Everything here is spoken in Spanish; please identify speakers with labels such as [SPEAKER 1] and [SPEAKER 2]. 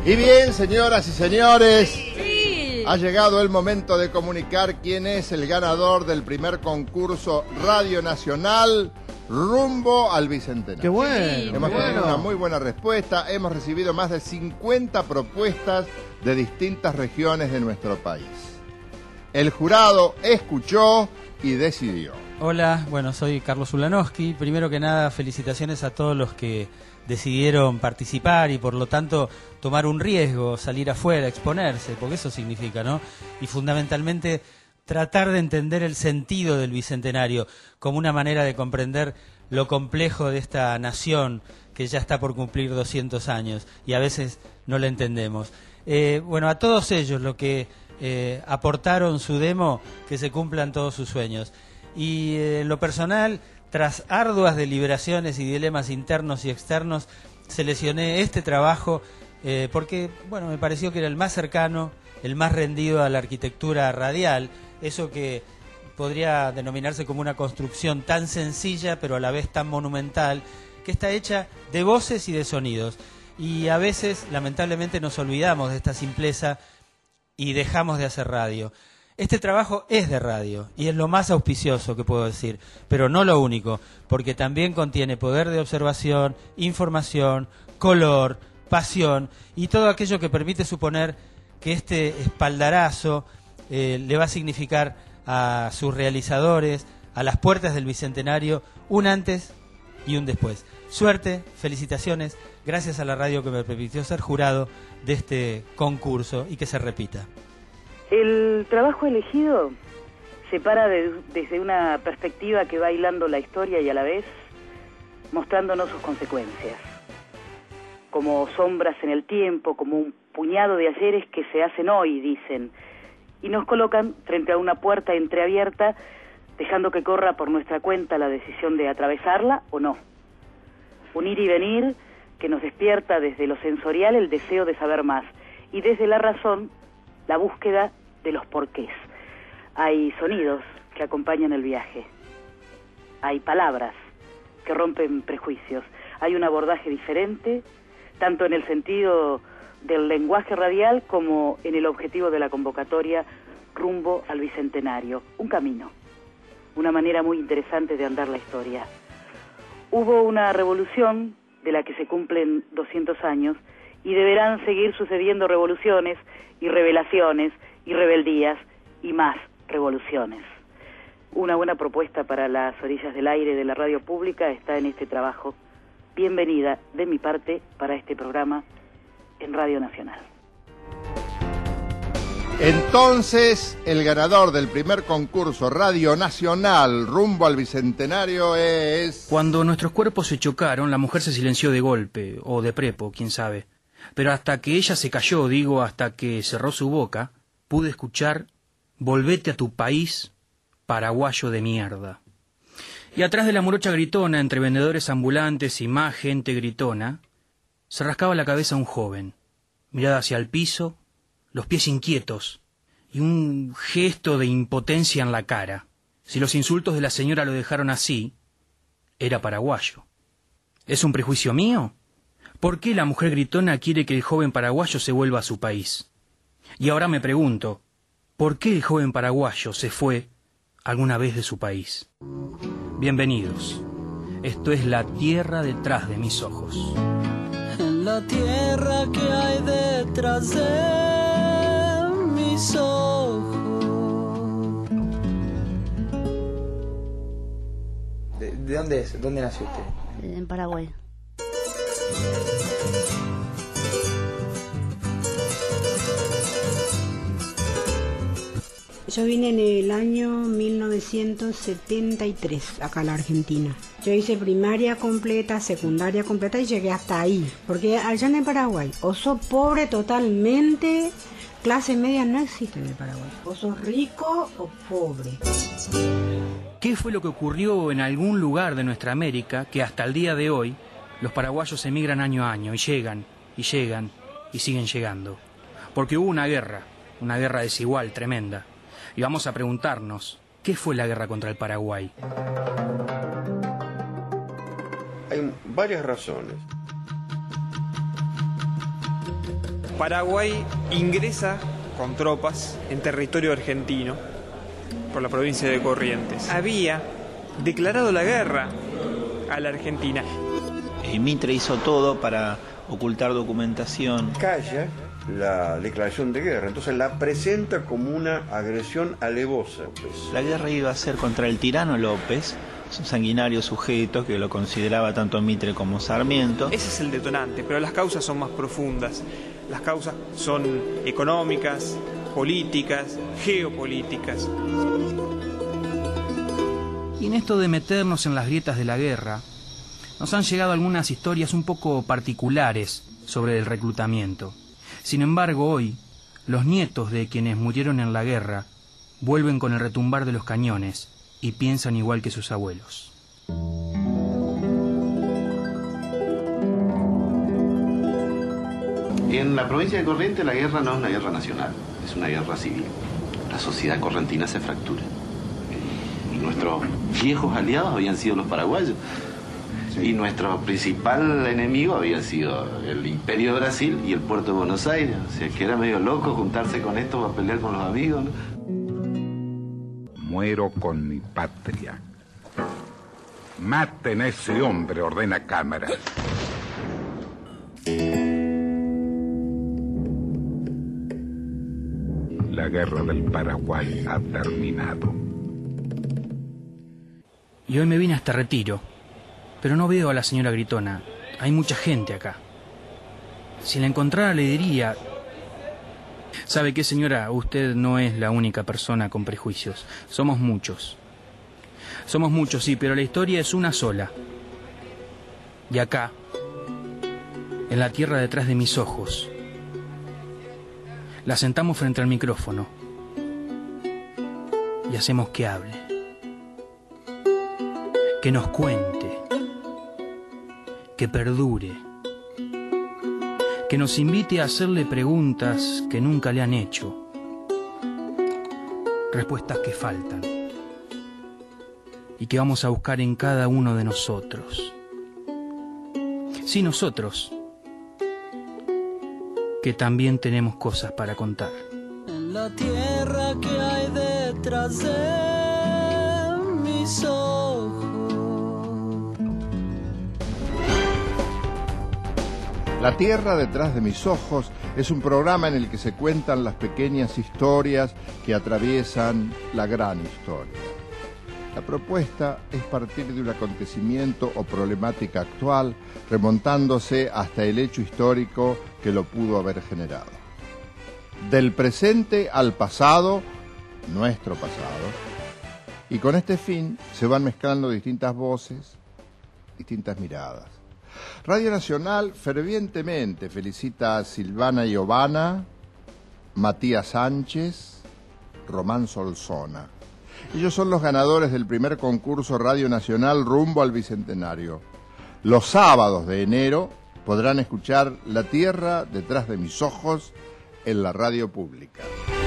[SPEAKER 1] Y bien, señoras y señores,
[SPEAKER 2] Sí.
[SPEAKER 1] ha llegado el momento de comunicar quién es el ganador del primer concurso Radio Nacional rumbo al Bicentenario.
[SPEAKER 3] ¡Qué bueno!
[SPEAKER 1] Hemos
[SPEAKER 3] qué
[SPEAKER 1] tenido
[SPEAKER 3] bueno.
[SPEAKER 1] una muy buena respuesta, hemos recibido más de 50 propuestas de distintas regiones de nuestro país. El jurado escuchó y decidió.
[SPEAKER 4] Hola, bueno, soy Carlos Ulanowski. Primero que nada, felicitaciones a todos los que decidieron participar y por lo tanto tomar un riesgo, salir afuera, exponerse, porque eso significa, ¿no? Y fundamentalmente tratar de entender el sentido del Bicentenario como una manera de comprender lo complejo de esta nación que ya está por cumplir 200 años y a veces no la entendemos. Bueno, a todos ellos los que aportaron su demo, que se cumplan todos sus sueños. Y en lo personal, tras arduas deliberaciones y dilemas internos y externos, seleccioné este trabajo porque, bueno, me pareció que era el más cercano, el más rendido a la arquitectura radial, eso que podría denominarse como una construcción tan sencilla pero a la vez tan monumental, que está hecha de voces y de sonidos. Y a veces, lamentablemente, nos olvidamos de esta simpleza y dejamos de hacer radio. Este trabajo es de radio y es lo más auspicioso que puedo decir, pero no lo único, porque también contiene poder de observación, información, color, pasión y todo aquello que permite suponer que este espaldarazo le va a significar a sus realizadores, a las puertas del Bicentenario, un antes y un después. Suerte, felicitaciones, gracias a la radio que me permitió ser jurado de este concurso y que se repita.
[SPEAKER 5] El trabajo elegido se para desde una perspectiva que va hilando la historia y a la vez mostrándonos sus consecuencias. Como sombras en el tiempo, como un puñado de ayeres que se hacen hoy, dicen, y nos colocan frente a una puerta entreabierta, dejando que corra por nuestra cuenta la decisión de atravesarla o no. Un ir y venir que nos despierta desde lo sensorial el deseo de saber más, y desde la razón, la búsqueda de los porqués. Hay sonidos que acompañan el viaje. Hay palabras que rompen prejuicios. Hay un abordaje diferente, tanto en el sentido del lenguaje radial como en el objetivo de la convocatoria rumbo al Bicentenario. Un camino, una manera muy interesante de andar la historia. Hubo una revolución de la que se cumplen 200 años y deberán seguir sucediendo revoluciones y revelaciones y rebeldías y más revoluciones. Una buena propuesta para las orillas del aire de la radio pública está en este trabajo. Bienvenida de mi parte para este programa en Radio Nacional.
[SPEAKER 1] Entonces, el ganador del primer concurso Radio Nacional rumbo al Bicentenario es...
[SPEAKER 6] Cuando nuestros cuerpos se chocaron, la mujer se silenció de golpe, o de prepo, quién sabe. Pero hasta que ella se cayó, hasta que cerró su boca, pude escuchar: volvete a tu país, paraguayo de mierda. Y atrás de la morocha gritona, entre vendedores ambulantes y más gente gritona, se rascaba la cabeza un joven, mirada hacia el piso, los pies inquietos y un gesto de impotencia en la cara. Si los insultos de la señora lo dejaron así, era paraguayo. ¿Es un prejuicio mío? ¿Por qué la mujer gritona quiere que el joven paraguayo se vuelva a su país? Y ahora me pregunto, ¿por qué el joven paraguayo se fue alguna vez de su país? Bienvenidos. Esto es la tierra detrás de mis ojos.
[SPEAKER 7] En la tierra que hay detrás de mis ojos.
[SPEAKER 8] ¿De dónde es? ¿Dónde nació usted?
[SPEAKER 2] En Paraguay.
[SPEAKER 9] Yo vine en el año 1973 acá a la Argentina. Yo hice primaria completa, secundaria completa y llegué hasta ahí. Porque allá en el Paraguay, o sos pobre totalmente, clase media no existe en el Paraguay. O sos rico o pobre.
[SPEAKER 6] ¿Qué fue lo que ocurrió en algún lugar de nuestra América que hasta el día de hoy los paraguayos emigran año a año y llegan y siguen llegando? Porque hubo una guerra desigual, tremenda. Y vamos a preguntarnos, ¿qué fue la guerra contra el Paraguay?
[SPEAKER 10] Hay varias razones.
[SPEAKER 2] Paraguay ingresa con tropas en territorio argentino por la provincia de Corrientes. Había declarado la guerra a la Argentina.
[SPEAKER 3] Mitre hizo todo para ocultar documentación.
[SPEAKER 10] Calla la declaración de guerra, entonces la presenta como una agresión alevosa.
[SPEAKER 3] La guerra iba a ser contra el tirano López, un sanguinario sujeto que lo consideraba tanto Mitre como Sarmiento.
[SPEAKER 2] Ese es el detonante, pero las causas son más profundas. Las causas son económicas, políticas, geopolíticas.
[SPEAKER 6] Y en esto de meternos en las grietas de la guerra, nos han llegado algunas historias un poco particulares sobre el reclutamiento. Sin embargo, hoy, los nietos de quienes murieron en la guerra vuelven con el retumbar de los cañones y piensan igual que sus abuelos.
[SPEAKER 11] En la provincia de Corrientes la guerra no es una guerra nacional, es una guerra civil. La sociedad correntina se fractura. Y nuestros viejos aliados habían sido los paraguayos. Sí. Y nuestro principal enemigo había sido el Imperio de Brasil y el puerto de Buenos Aires. O sea, que era medio loco juntarse con estos para pelear con los amigos, ¿no?
[SPEAKER 12] Muero con mi patria. Maten a ese hombre, ordena Cámara. La guerra del Paraguay ha terminado.
[SPEAKER 6] Y hoy me vine a este retiro, pero no veo a la señora Gritona. Hay mucha gente acá. Si la encontrara le diría... ¿Sabe qué, señora? Usted no es la única persona con prejuicios. Somos muchos. Somos muchos, sí, pero la historia es una sola. Y acá, en la tierra detrás de mis ojos, la sentamos frente al micrófono y hacemos que hable, que nos cuente, que perdure, que nos invite a hacerle preguntas que nunca le han hecho, respuestas que faltan y que vamos a buscar en cada uno de nosotros. Sí, nosotros, que también tenemos cosas para contar.
[SPEAKER 7] En la tierra que hay detrás de mis ojos.
[SPEAKER 1] La tierra detrás de mis ojos es un programa en el que se cuentan las pequeñas historias que atraviesan la gran historia. La propuesta es partir de un acontecimiento o problemática actual, remontándose hasta el hecho histórico que lo pudo haber generado. Del presente al pasado, nuestro pasado, y con este fin se van mezclando distintas voces, distintas miradas. Radio Nacional fervientemente felicita a Silvana Giovanna, Matías Sánchez, Román Solsona. Ellos son los ganadores del primer concurso Radio Nacional rumbo al Bicentenario. Los sábados de enero podrán escuchar La tierra detrás de mis ojos en la radio pública.